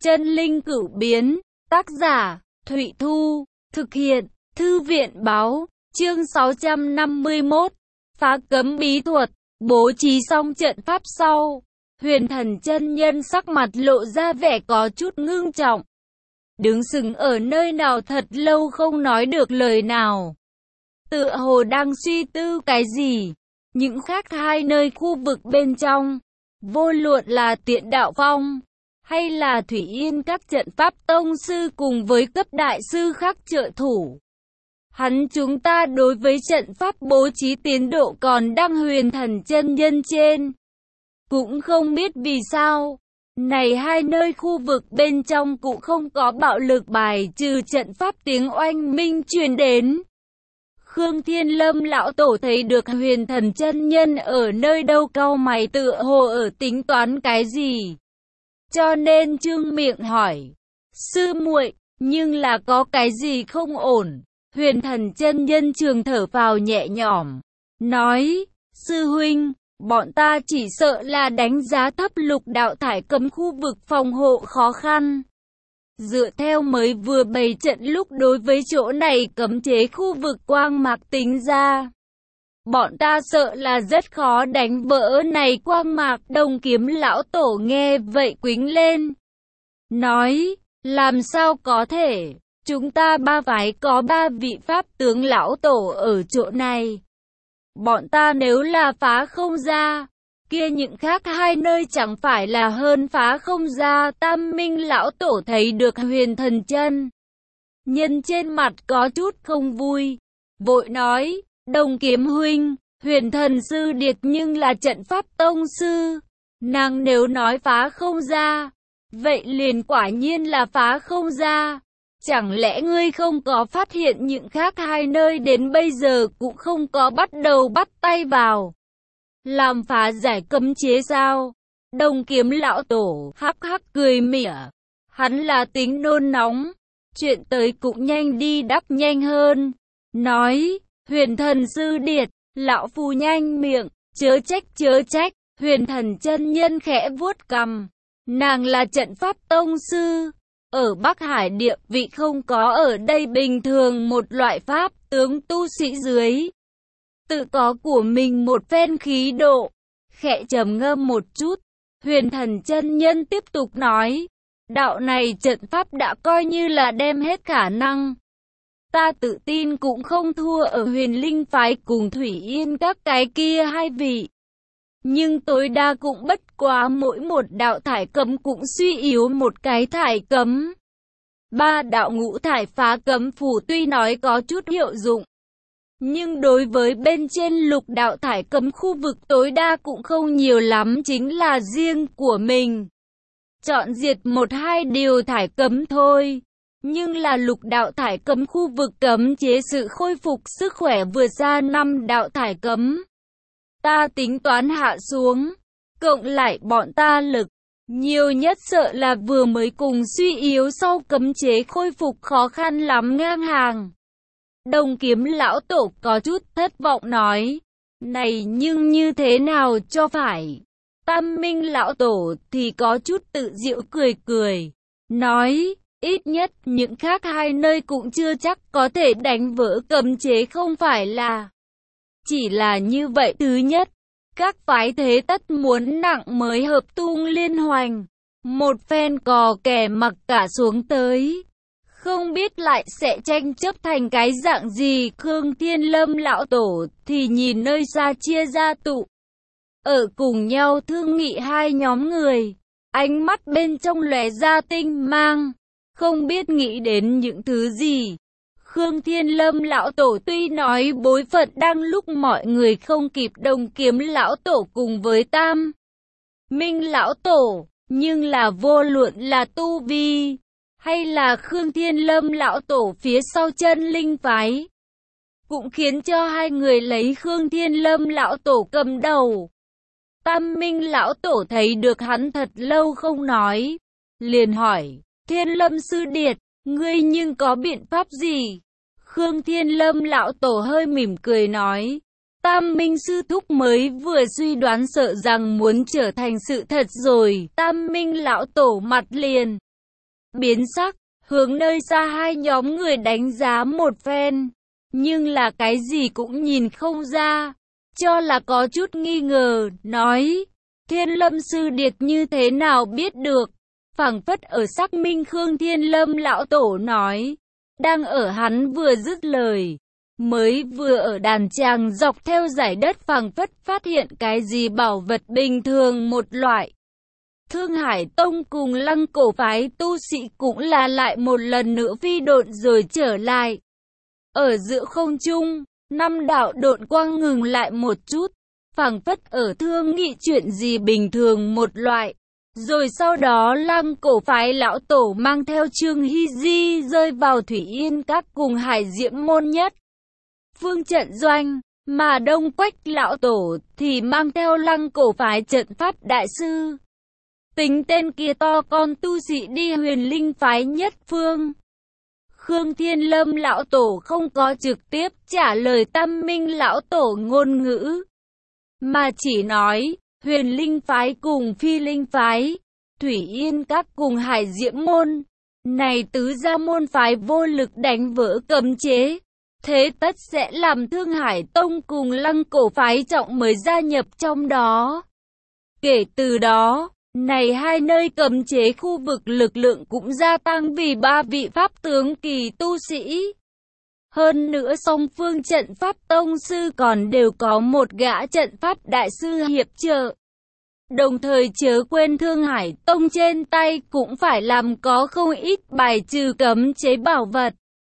Chân linh cửu biến, tác giả, Thụy Thu, thực hiện, Thư viện báo, chương 651, phá cấm bí thuật, bố trí xong trận pháp sau. Huyền Thần chân nhân sắc mặt lộ ra vẻ có chút ngưng trọng. Đứng sừng ở nơi nào thật lâu không nói được lời nào. Tựa hồ đang suy tư cái gì. Những khác hai nơi khu vực bên trong, vô luận là Tiện Đạo Phong hay là Thủy Yên các trận pháp tông sư cùng với cấp đại sư khác trợ thủ. Chúng ta đối với trận pháp bố trí tiến độ còn đang Huyền Thần chân nhân trên. Cũng không biết vì sao, này hai nơi khu vực bên trong cũng không có bạo lực bài trừ trận pháp tiếng oanh minh truyền đến. Khương Thiên Lâm lão tổ thấy được Huyền Thần chân nhân ở nơi đâu, cau mày tựa hồ ở tính toán cái gì. Cho nên trương miệng hỏi, sư muội, nhưng là có cái gì không ổn? Huyền Thần chân nhân trường thở phào nhẹ nhõm, nói, sư huynh, bọn ta chỉ sợ là đánh giá thấp lục đạo thải cấm khu vực phòng hộ khó khăn. Dựa theo mới vừa bày trận lúc đối với chỗ này cấm chế khu vực quang mạc tính ra, bọn ta sợ là rất khó đánh vỡ này quang mạc. Đồng Kiếm lão tổ nghe vậy quĩnh lên, nói, làm sao có thể, chúng ta ba phái có 3 vị pháp tướng lão tổ ở chỗ này. Bọn ta nếu là phá không ra, kia những khác hai nơi chẳng phải là hơn phá không ra. Tam Minh lão tổ thấy được Huyền Thần chân nhân trên mặt có chút không vui, vội nói, Đồng Kiếm huynh, Huyền Thần sư điệt nhưng là trận pháp tông sư, nàng nếu nói phá không ra, vậy liền quả nhiên là phá không ra. Chẳng lẽ ngươi không có phát hiện những khác hai nơi đến bây giờ cũng không có bắt đầu bắt tay vào làm phá giải cấm chế sao? Đồng Kiếm lão tổ hắc hắc cười mỉa, hắn là tính nôn nóng, chuyện tới cũng nhanh đi đắp nhanh hơn, nói, Huyền Thần sư điệt, lão phu nhanh miệng, chớ trách. Huyền Thần chân nhân khẽ vuốt cằm, nàng là trận pháp tông sư, ở Bắc Hải địa vị không có ở đây bình thường một loại pháp tướng tu sĩ dưới. Tự có của mình một phen khí độ, khẽ trầm ngâm một chút, Huyền Thần chân nhân tiếp tục nói, đạo này trận pháp đã coi như là đem hết khả năng. Ta tự tin cũng không thua ở Huyền Linh phái cùng Thủy Yên các cái kia hai vị. Nhưng tối đa cũng bất quá mỗi một đạo thải cấm cũng suy yếu một cái thải cấm. 3 đạo ngũ thải phá cấm phù tuy nói có chút hiệu dụng, nhưng đối với bên trên lục đạo thải cấm khu vực tối đa cũng không nhiều lắm, chính là riêng của mình chọn diệt 1-2 điều thải cấm thôi. Nhưng là lục đạo thải cấm khu vực cấm chế sự khôi phục sức khỏe vượt ra 5 đạo thải cấm. Ta tính toán hạ xuống, cộng lại bọn ta lực, nhiều nhất sợ là vừa mới cùng suy yếu sau cấm chế khôi phục khó khăn lắm ngang hàng. Đồng Kiếm lão tổ có chút thất vọng nói, này nhưng như thế nào cho phải? Tam Minh lão tổ thì có chút tự giễu cười, nói, ít nhất những khác hai nơi cũng chưa chắc có thể đánh vỡ cấm chế, không phải là chỉ là như vậy. Thứ nhất, các phái thế tất muốn nặng mới hợp tung liên hoành, một phen cò kè mặc cả xuống tới, không biết lại sẽ tranh chấp thành cái dạng gì. Khương Thiên Lâm lão tổ thì nhìn nơi xa chia ra tụ ở cùng nhau thương nghị hai nhóm người, ánh mắt bên trong lóe ra tinh mang, không biết nghĩ đến những thứ gì. Khương Thiên Lâm lão tổ tuy nói bối phận đang lúc mọi người không kịp Đồng Kiếm lão tổ cùng với Tam Minh lão tổ, nhưng là vô luận là tu vi hay là Khương Thiên Lâm lão tổ phía sau chân linh phái, cũng khiến cho hai người lấy Khương Thiên Lâm lão tổ cầm đầu. Tam Minh lão tổ thấy được hắn thật lâu không nói, liền hỏi, Thiên Lâm sư điệt, ngươi nhưng có biện pháp gì? Khương Thiên Lâm lão tổ hơi mỉm cười nói, Tam Minh sư thúc mới vừa suy đoán sợ rằng muốn trở thành sự thật rồi. Tam Minh lão tổ mặt liền biến sắc, hướng nơi xa hai nhóm người đánh giá một phen, nhưng là cái gì cũng nhìn không ra, cho là có chút nghi ngờ, nói, Thiên Lâm sư điệt như thế nào biết được, phảng phất ở xác minh Khương Thiên Lâm lão tổ nói, đang ở hắn vừa dứt lời, mới vừa ở đàn tràng dọc theo dải đất phảng phất phát hiện cái gì bảo vật bình thường một loại. Thương Hải Tông cùng Lăng Cổ phái tu sĩ cũng là lại một lần nữa phi độn rồi trở lại. Ở giữa không trung, 5 đạo độn quang ngừng lại một chút, phảng phất ở thương nghị chuyện gì bình thường một loại. Rồi sau đó Lăng Cổ phái lão tổ mang theo Trương Hy Di rơi vào Thủy Yên Các cùng Hải Diễm môn nhất phương trận doanh, mà Đông Quách lão tổ thì mang theo Lăng Cổ phái trận pháp đại sư. Tính tên kia to con tu sĩ đi Huyền Linh phái nhất phương. Khương Thiên Lâm lão tổ không có trực tiếp trả lời Tam Minh lão tổ ngôn ngữ, mà chỉ nói, Huyền Linh phái cùng Phi Linh phái, Thủy Yên Các cùng Hải Diễm môn, này tứ gia môn phái vô lực đánh vỡ cấm chế, thế tất sẽ làm Thương Hải Tông cùng Lăng Cổ phái trọng mới gia nhập trong đó. Kể từ đó, này hai nơi cấm chế khu vực lực lượng cũng gia tăng vì 3 vị pháp tướng kỳ tu sĩ. Hơn nữa song phương trận pháp tông sư còn đều có một gã trận pháp đại sư hiệp trợ. Đồng thời chớ quên Thương Hải Tông trên tay cũng phải làm có không ít bài trừ cấm chế bảo vật.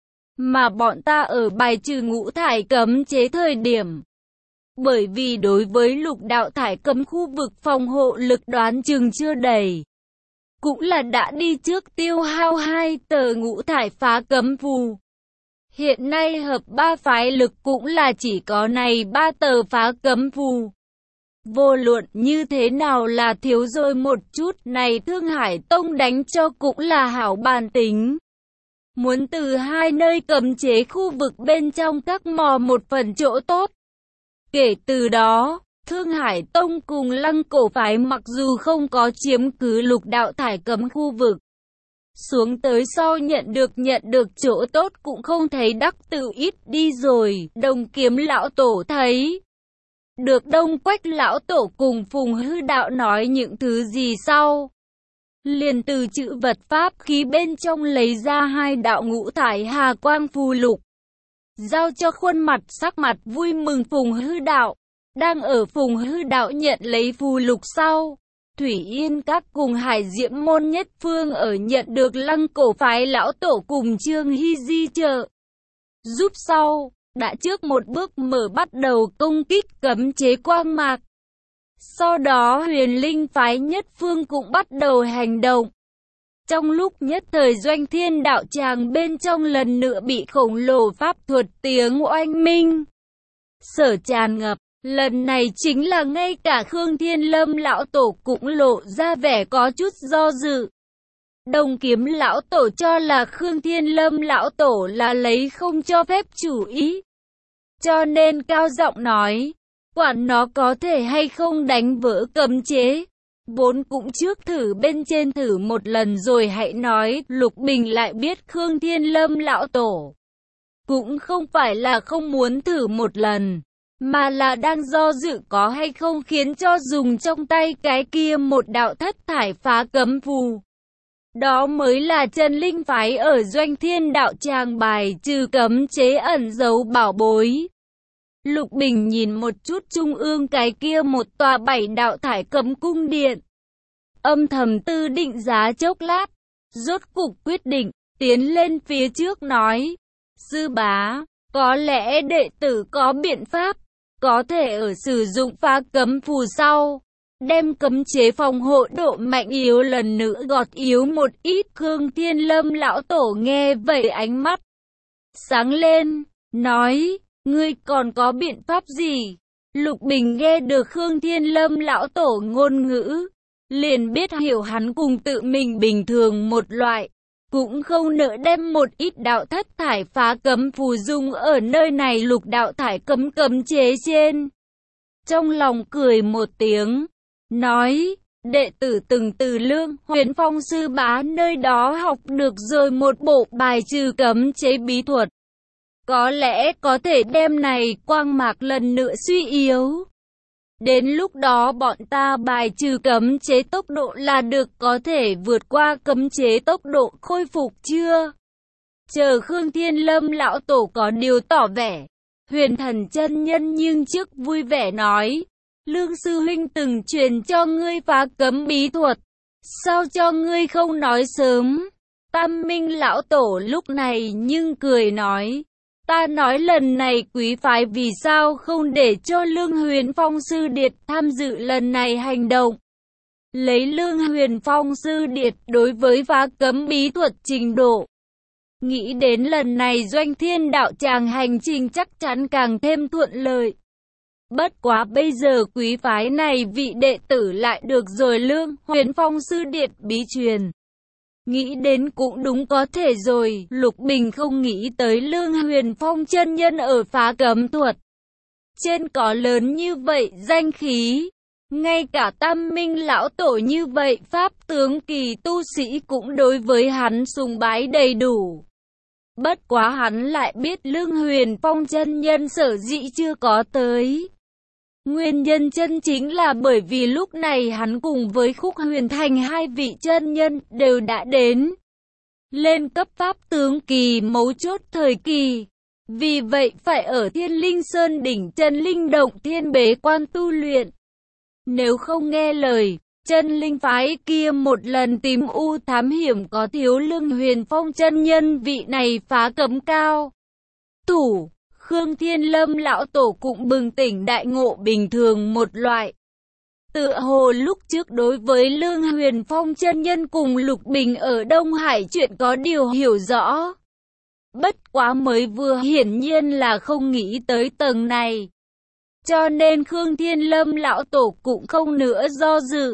Mà bọn ta ở bài trừ ngũ thải cấm chế thời điểm. Bởi vì đối với lục đạo thải cấm khu vực phòng hộ lực đoán chừng chưa đầy. Cũng là đã đi trước tiêu hao 2 tờ ngũ thải phá cấm phù. Hiện nay hợp 3 phái lực cũng là chỉ có này 3 tờ phá cấm phù. Vô luận như thế nào là thiếu rồi một chút, này Thương Hải Tông đánh cho cũng là hảo bàn tính. Muốn từ hai nơi cấm chế khu vực bên trong các mò một phần chỗ tốt. Kể từ đó, Thương Hải Tông cùng Lăng Cổ phái mặc dù không có chiếm cứ lục đạo thải cấm khu vực, xuống tới sau nhận được chỗ tốt cũng không thấy đắc tự ít đi rồi. Đồng Kiếm lão tổ thấy được Đông Quách lão tổ cùng Phùng Hư đạo nói những thứ gì sau, liền từ chữ vật pháp khí bên trong lấy ra 2 đạo ngũ thải hà quang phù lục, giao cho khuôn mặt sắc mặt vui mừng Phùng Hư đạo. Đang ở Phùng Hư đạo nhận lấy phù lục sau, Thủy Yên Các cùng Hải Diễm môn nhất phương ở nhận được Lăng Cổ phái lão tổ cùng Trương Hy Di trợ giúp sau, đã trước một bước mở bắt đầu công kích cấm chế quang mạc. Sau đó Huyền Linh phái nhất phương cũng bắt đầu hành động. Trong lúc nhất thời Doanh Thiên đạo tràng bên trong lần nữa bị khổng lồ pháp thuật tiếng oanh minh sở tràn ngập. Lần này chính là ngay cả Khương Thiên Lâm lão tổ cũng lộ ra vẻ có chút do dự. Đồng Kiếm lão tổ cho là Khương Thiên Lâm lão tổ là lấy không cho phép chủ ý, cho nên cao giọng nói, quản nó có thể hay không đánh vỡ cấm chế, vốn cũng trước thử bên trên thử một lần rồi hãy nói. Lục Bình lại biết Khương Thiên Lâm lão tổ cũng không phải là không muốn thử một lần, mà là đang do dự có hay không khiến cho dùng trong tay cái kia một đạo thất thải phá cấm phù. Đó mới là chân linh phái ở Doanh Thiên đạo tràng bài trừ cấm chế ẩn giấu bảo bối. Lục Bình nhìn một chút trung ương cái kia một tòa 7 đạo thải cấm cung điện, âm thầm tư định giá chốc lát, rốt cục quyết định, tiến lên phía trước nói, sư bá, có lẽ đệ tử có biện pháp, có thể ở sử dụng phá cấm phù sau, đem cấm chế phòng hộ độ mạnh yếu lần nữa gọt yếu một ít. Khương Thiên Lâm lão tổ nghe vậy ánh mắt sáng lên, nói, ngươi còn có biện pháp gì? Lục Bình nghe được Khương Thiên Lâm lão tổ ngôn ngữ, liền biết hiểu hắn cùng tự mình bình thường một loại, cũng không nỡ đem một ít đạo thất thải phá cấm phù dung ở nơi này lục đạo thải cấm chế trên. Trong lòng cười một tiếng, nói, đệ tử từng từ Lương Huyền Phong sư bá nơi đó học được rồi một bộ bài trừ cấm chế bí thuật. Có lẽ có thể đem này quang mạc lần nữa suy yếu. Đến lúc đó bọn ta bài trừ cấm chế tốc độ là được, có thể vượt qua cấm chế tốc độ khôi phục chưa? Chờ Khương Thiên Lâm lão tổ có điều tỏ vẻ. Huyền Thần chân nhân nhưng trước vui vẻ nói, Lương sư huynh từng truyền cho ngươi phá cấm bí thuật, sao cho ngươi không nói sớm? Tam Minh lão tổ lúc này nhưng cười nói, ta nói lần này quý phái vì sao không để cho Lương Huyền Phong sư điệt tham dự lần này hành động. Lấy Lương Huyền Phong sư điệt đối với phá cấm bí thuật trình độ, nghĩ đến lần này Doanh Thiên đạo tràng hành trình chắc chắn càng thêm thuận lợi. Bất quá bây giờ quý phái này vị đệ tử lại được rồi Lương Huyền Phong sư điệt bí truyền. Nghĩ đến cũng đúng, có thể rồi, Lục Bình không nghĩ tới Lương Huyền Phong chân nhân ở phá cấm thuật trên có lớn như vậy danh khí. Ngay cả Tam Minh lão tổ như vậy pháp tướng kỳ tu sĩ cũng đối với hắn sùng bái đầy đủ. Bất quá hắn lại biết Lương Huyền Phong chân nhân sở dĩ chưa có tới. Nguyên nhân chân chính là bởi vì lúc này hắn cùng với Khúc Huyền Thành hai vị chân nhân đều đã đến lên cấp pháp tướng kỳ mấu chốt thời kỳ. Vì vậy phải ở Thiên Linh Sơn đỉnh chân linh động thiên bế quan tu luyện. Nếu không nghe lời, chân linh phái kia một lần tìm u thám hiểm có thiếu Lương Huyền Phong chân nhân vị này phá cấm cao thủ. Khương Thiên Lâm lão tổ cũng bừng tỉnh đại ngộ bình thường một loại. Tựa hồ lúc trước đối với Lương Huyền Phong chân nhân cùng Lục Bình ở Đông Hải chuyện có điều hiểu rõ. Bất quá mới vừa hiển nhiên là không nghĩ tới tầng này. Cho nên Khương Thiên Lâm lão tổ cũng không nữa do dự.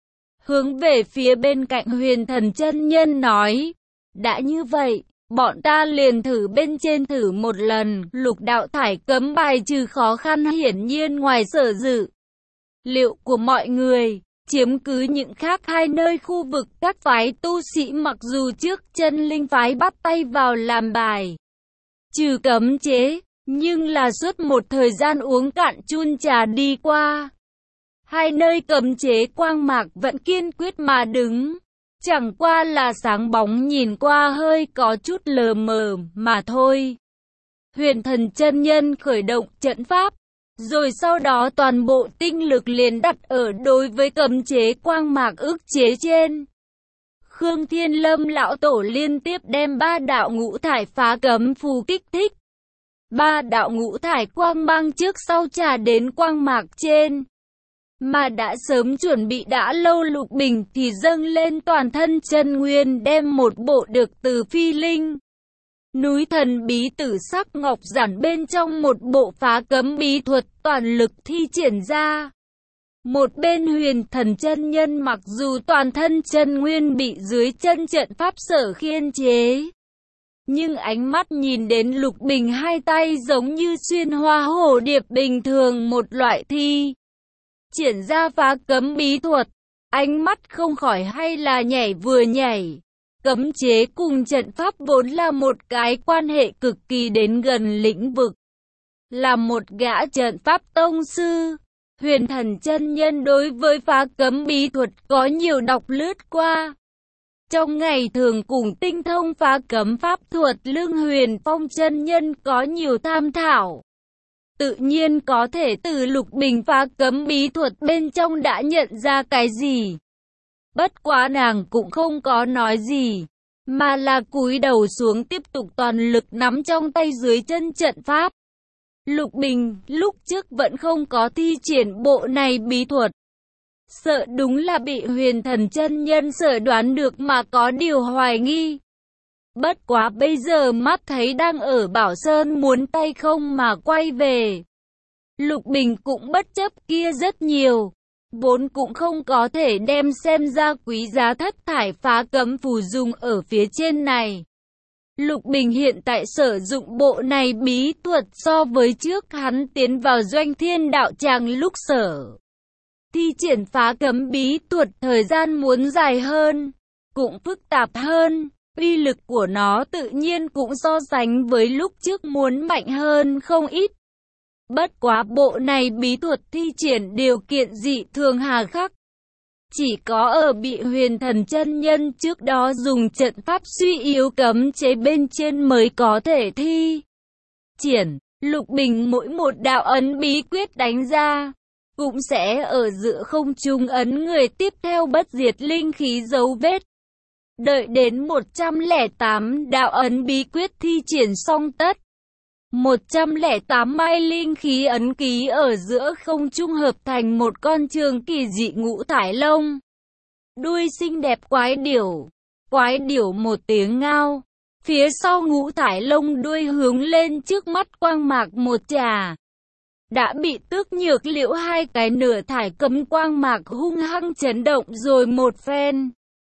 Hướng về phía bên cạnh Huyền Thần chân nhân nói, đã như vậy, bọn ta liền thử bên trên thử một lần. Lục đạo thải cấm bài trừ khó khăn hiển nhiên ngoài sở dự liệu của mọi người, chiếm cứ những khác hai nơi khu vực các phái tu sĩ mặc dù trước chân linh phái bắt tay vào làm bài trừ cấm chế, nhưng là suốt một thời gian uống cạn chun trà đi qua. Hai nơi cấm chế quang mạc vẫn kiên quyết mà đứng. Chẳng qua là sáng bóng nhìn qua hơi có chút lờ mờ mà thôi. Huyền Thần chân nhân khởi động trận pháp, rồi sau đó toàn bộ tinh lực liền đặt ở đối với cấm chế quang mạc ức chế trên. Khương Thiên Lâm lão tổ liên tiếp đem ba đạo ngũ thải phá cấm phù kích thích. Ba đạo ngũ thải quang mang trước sau trả đến quang mạc trên. Mà đã sớm chuẩn bị đã lâu Lục Bình thì dâng lên toàn thân chân nguyên đem một bộ được từ Phi Linh núi thần bí tử sắc ngọc giản bên trong một bộ phá cấm bí thuật toàn lực thi triển ra. Một bên Huyền Thần chân nhân mặc dù toàn thân chân nguyên bị dưới chân trận pháp sở khiên chế, nhưng ánh mắt nhìn đến Lục Bình hai tay giống như xuyên hoa hổ điệp bình thường một loại thi triển ra phá cấm bí thuật, ánh mắt không khỏi hay là nhảy vừa nhảy. Cấm chế cùng trận pháp vốn là một cái quan hệ cực kỳ đến gần lĩnh vực. Là một gã trận pháp tông sư, Huyền Thần chân nhân đối với phá cấm bí thuật có nhiều đọc lướt qua. Trong ngày thường cùng tinh thông phá cấm pháp thuật Lương Huyền Phong chân nhân có nhiều tham thảo. Tự nhiên có thể từ Lục Bình phá cấm bí thuật bên trong đã nhận ra cái gì. Bất quá nàng cũng không có nói gì, mà là cúi đầu xuống tiếp tục toàn lực nắm trong tay dưới chân trận pháp. Lục Bình lúc trước vẫn không có thi triển bộ này bí thuật. Sợ đúng là bị Huyền Thần chân nhân sợ đoán được mà có điều hoài nghi. Bất quá bây giờ mắt thấy đang ở Bảo Sơn muốn tay không mà quay về. Lục Bình cũng bất chấp kia rất nhiều. Vốn cũng không có thể đem xem ra quý giá thất thải phá cấm phù dùng ở phía trên này. Lục Bình hiện tại sử dụng bộ này bí thuật so với trước hắn tiến vào Doanh Thiên đạo tràng lúc sở thi triển phá cấm bí thuật thời gian muốn dài hơn, cũng phức tạp hơn, uy lực của nó tự nhiên cũng so sánh với lúc trước muốn mạnh hơn không ít. Bất quá bộ này bí thuật thi triển điều kiện dị thường hà khắc. Chỉ có ở bị Huyền Thần chân nhân trước đó dùng trận pháp suy yếu cấm chế bên trên mới có thể thi triển. Lục Bình mỗi một đạo ấn bí quyết đánh ra, cũng sẽ ở giữa không trung ấn người tiếp theo bất diệt linh khí dấu vết. Đợi đến 108 đạo ấn bí quyết thi triển xong tất, 108 mai linh khí ấn ký ở giữa không trung hợp thành một con trường kỳ dị ngũ thải lông. Đuôi xinh đẹp quái điểu một tiếng ngao. Phía sau ngũ thải lông đuôi hướng lên trước mắt quang mạc một trà. Đã bị Tước Nhược Liễu hai cái nửa thải cấm quang mạc hung hăng chấn động rồi một phen.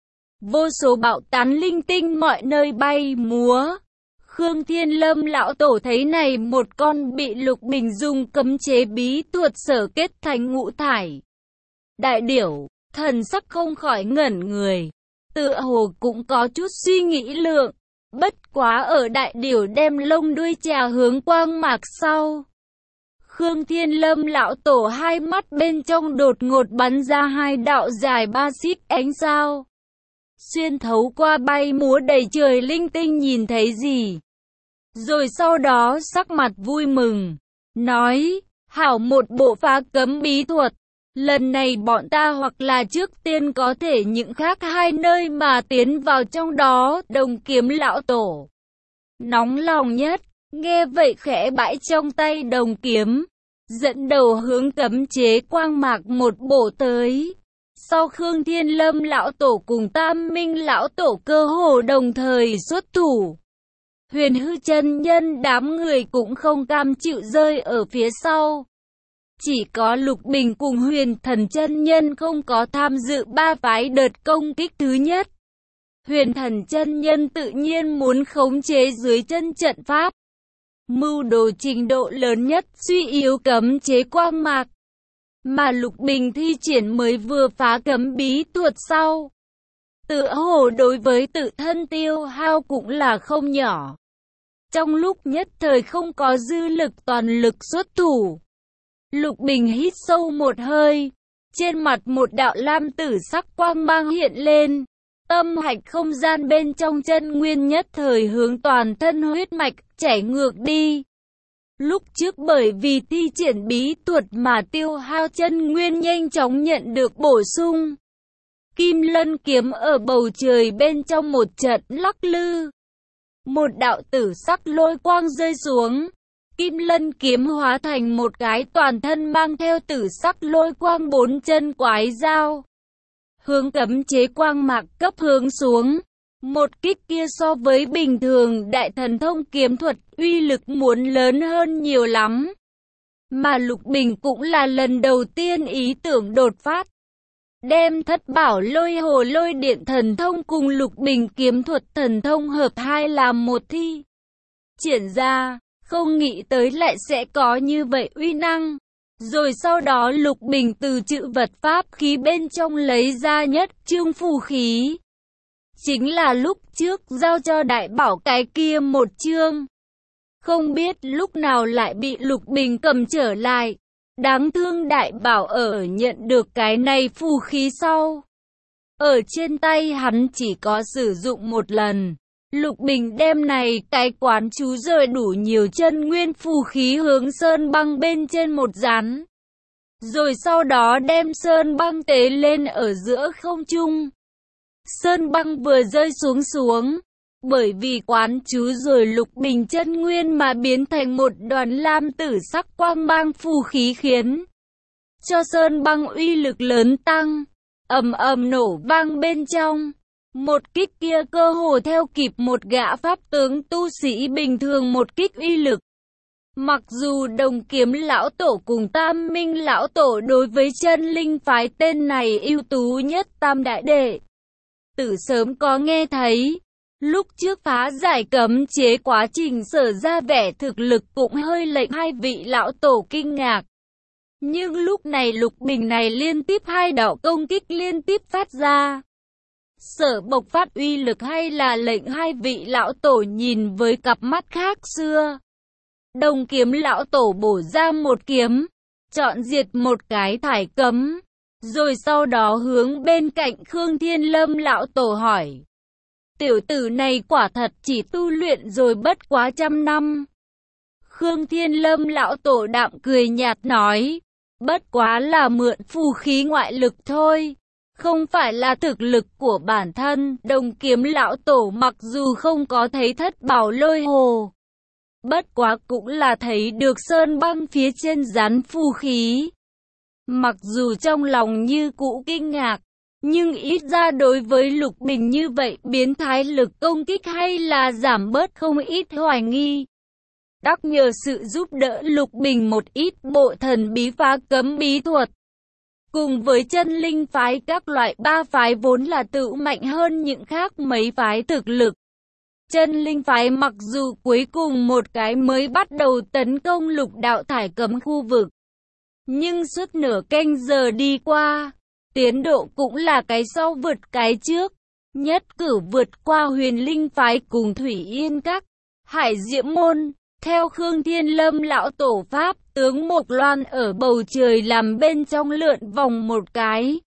Vô số bạo tán linh tinh mọi nơi bay múa. Khương Thiên Lâm lão tổ thấy này một con bị Lục Bình dùng cấm chế bí thuật sở kết thành ngũ thải đại điểu, thần sắc không khỏi ngẩn người. Tựa hồ cũng có chút suy nghĩ lượng. Bất quá ở đại điểu đem lông đuôi trà hướng quang mạc sau. Khương Thiên Lâm lão tổ hai mắt bên trong đột ngột bắn ra hai đạo dài 3 xích ánh sao. Xuyên thấu qua bay múa đầy trời linh tinh nhìn thấy gì. Rồi sau đó sắc mặt vui mừng, nói, hảo một bộ phá cấm bí thuật. Lần này bọn ta hoặc là trước tiên có thể những khác hai nơi mà tiến vào trong đó. Đồng Kiếm lão tổ nóng lòng nhất, nghe vậy khẽ bãi trong tay đồng kiếm, dẫn đầu hướng cấm chế quang mạc một bổ tới. Sau Khương Thiên Lâm lão tổ cùng Tam Minh lão tổ cơ hồ đồng thời xuất thủ. Huyền Hư chân nhân đám người cũng không cam chịu rơi ở phía sau. Chỉ có Lục Bình cùng Huyền Thần chân nhân không có tham dự ba phái đợt công kích thứ nhất. Huyền Thần chân nhân tự nhiên muốn khống chế dưới chân trận pháp. Mưu đồ trình độ lớn nhất suy yếu cấm chế quang mạc. Mà Lục Bình thi triển mới vừa phá cấm bí thuật sau. Tựa hồ đối với tự thân tiêu hao cũng là không nhỏ. Trong lúc nhất thời không có dư lực toàn lực xuất thủ. Lục Bình hít sâu một hơi. Trên mặt một đạo lam tử sắc quang mang hiện lên. Tâm hạch không gian bên trong chân nguyên nhất thời hướng toàn thân huyết mạch chảy ngược đi. Lúc trước bởi vì thi triển bí thuật mà tiêu hao chân nguyên nhanh chóng nhận được bổ sung. Kim Lân kiếm ở bầu trời bên trong một trận lắc lư. Một đạo tử sắc lôi quang rơi xuống. Kim Lân kiếm hóa thành một cái toàn thân mang theo tử sắc lôi quang 4 chân quái dao. Hướng cấm chế quang mạc cấp hướng xuống. Một kích kia so với bình thường đại thần thông kiếm thuật uy lực muốn lớn hơn nhiều lắm. Mà Lục Bình cũng là lần đầu tiên ý tưởng đột phát. Đem Thất Bảo Lôi Hồ Lôi Điện thần thông cùng Lục Bình kiếm thuật thần thông hợp hai làm một thi triển ra, không nghĩ tới lại sẽ có như vậy uy năng. Rồi sau đó Lục Bình từ chữ vật pháp khí bên trong lấy ra nhất chương phù khí. Chính là lúc trước giao cho Đại Bảo cái kia một chương. Không biết lúc nào lại bị Lục Bình cầm trở lại. Đáng thương Đại Bảo ở nhận được cái này phù khí sau. Ở trên tay hắn chỉ có sử dụng một lần. Lục Bình đem này cái quán chú rời đủ nhiều chân nguyên phù khí hướng sơn băng bên trên một rắn. Rồi sau đó đem sơn băng tế lên ở giữa không trung. Sơn băng vừa rơi xuống. Bởi vì quán chú rồi Lục Bình chân nguyên mà biến thành một đoàn lam tử sắc quang mang phù khí khiến cho sơn băng uy lực lớn tăng, ầm ầm nổ vang bên trong. Một kích kia cơ hồ theo kịp một gã pháp tướng tu sĩ bình thường một kích uy lực. Mặc dù Đồng Kiếm lão tổ cùng Tam Minh lão tổ đối với chân linh phái tên này ưu tú nhất tam đại đệ tử sớm có nghe thấy. Lúc trước phá giải cấm chế quá trình sở ra vẻ thực lực cũng hơi lệnh hai vị lão tổ kinh ngạc. Nhưng lúc này Lục Bình này liên tiếp hai đạo công kích liên tiếp phát ra. Sợ bộc phát uy lực hay là lệnh hai vị lão tổ nhìn với cặp mắt khác xưa. Đồng Kiếm lão tổ bổ ra một kiếm, chọn diệt một cái thải cấm, rồi sau đó hướng bên cạnh Khương Thiên Lâm lão tổ hỏi. Tiểu tử này quả thật chỉ tu luyện rồi bất quá 100 năm. Khương Thiên Lâm lão tổ đạm cười nhạt nói, bất quá là mượn phù khí ngoại lực thôi, không phải là thực lực của bản thân. Đồng Kiếm lão tổ mặc dù không có thấy thất bảo lôi hồ, bất quá cũng là thấy được sơn băng phía trên rắn phù khí. Mặc dù trong lòng như cũ kinh ngạc, nhưng ít ra đối với Lục Bình như vậy biến thái lực công kích hay là giảm bớt không ít hoài nghi. Đắc nhờ sự giúp đỡ Lục Bình một ít bộ thần bí phá cấm bí thuật. Cùng với chân linh phái các loại ba phái vốn là tự mạnh hơn những khác mấy phái thực lực. Chân linh phái mặc dù cuối cùng một cái mới bắt đầu tấn công lục đạo thải cấm khu vực. Nhưng suốt nửa canh giờ đi qua, tiến độ cũng là cái sau vượt cái trước. Nhất cử vượt qua Huyền Linh phái cùng Thủy Yên Các, Hải Diễm môn. Theo Khương Thiên Lâm lão tổ pháp, tướng Mộc Loan ở bầu trời làm bên trong lượn vòng một cái.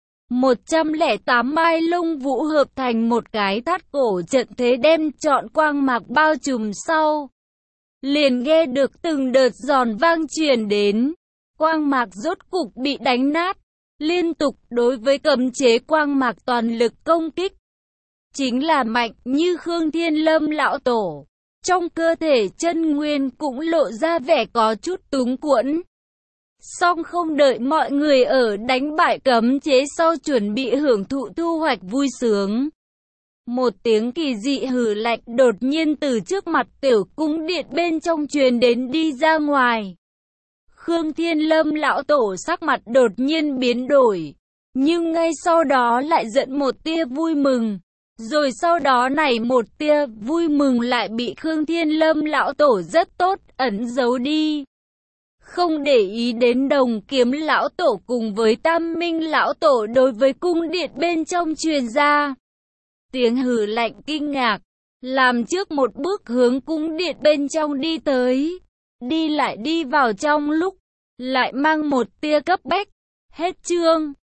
108 mai lông vũ hợp thành một cái thắt cổ trận thế đem trọn quang mạc bao trùm sau. Liền nghe được từng đợt giòn vang truyền đến. Quang mạc rốt cục bị đánh nát. Liên tục đối với cấm chế quang mạc toàn lực công kích. Chính là mạnh như Khương Thiên Lâm lão tổ. Trong cơ thể chân nguyên cũng lộ ra vẻ có chút túng quẫn. Song không đợi mọi người ở đánh bại cấm chế sau chuẩn bị hưởng thụ thu hoạch vui sướng. Một tiếng kỳ dị hừ lạnh đột nhiên từ trước mặt tiểu cung điện bên trong truyền đến đi ra ngoài. Khương Thiên Lâm lão tổ sắc mặt đột nhiên biến đổi, nhưng ngay sau đó lại giận một tia vui mừng. Rồi sau đó này một tia vui mừng lại bị Khương Thiên Lâm lão tổ rất tốt ẩn giấu đi. Không để ý đến Đồng Kiếm lão tổ cùng với Tam Minh lão tổ đối với cung điện bên trong truyền ra. Tiếng hừ lạnh kinh ngạc, làm trước một bước hướng cung điện bên trong đi tới. Đi lại đi vào trong lúc, lại mang một tia cấp bách. Hết chương.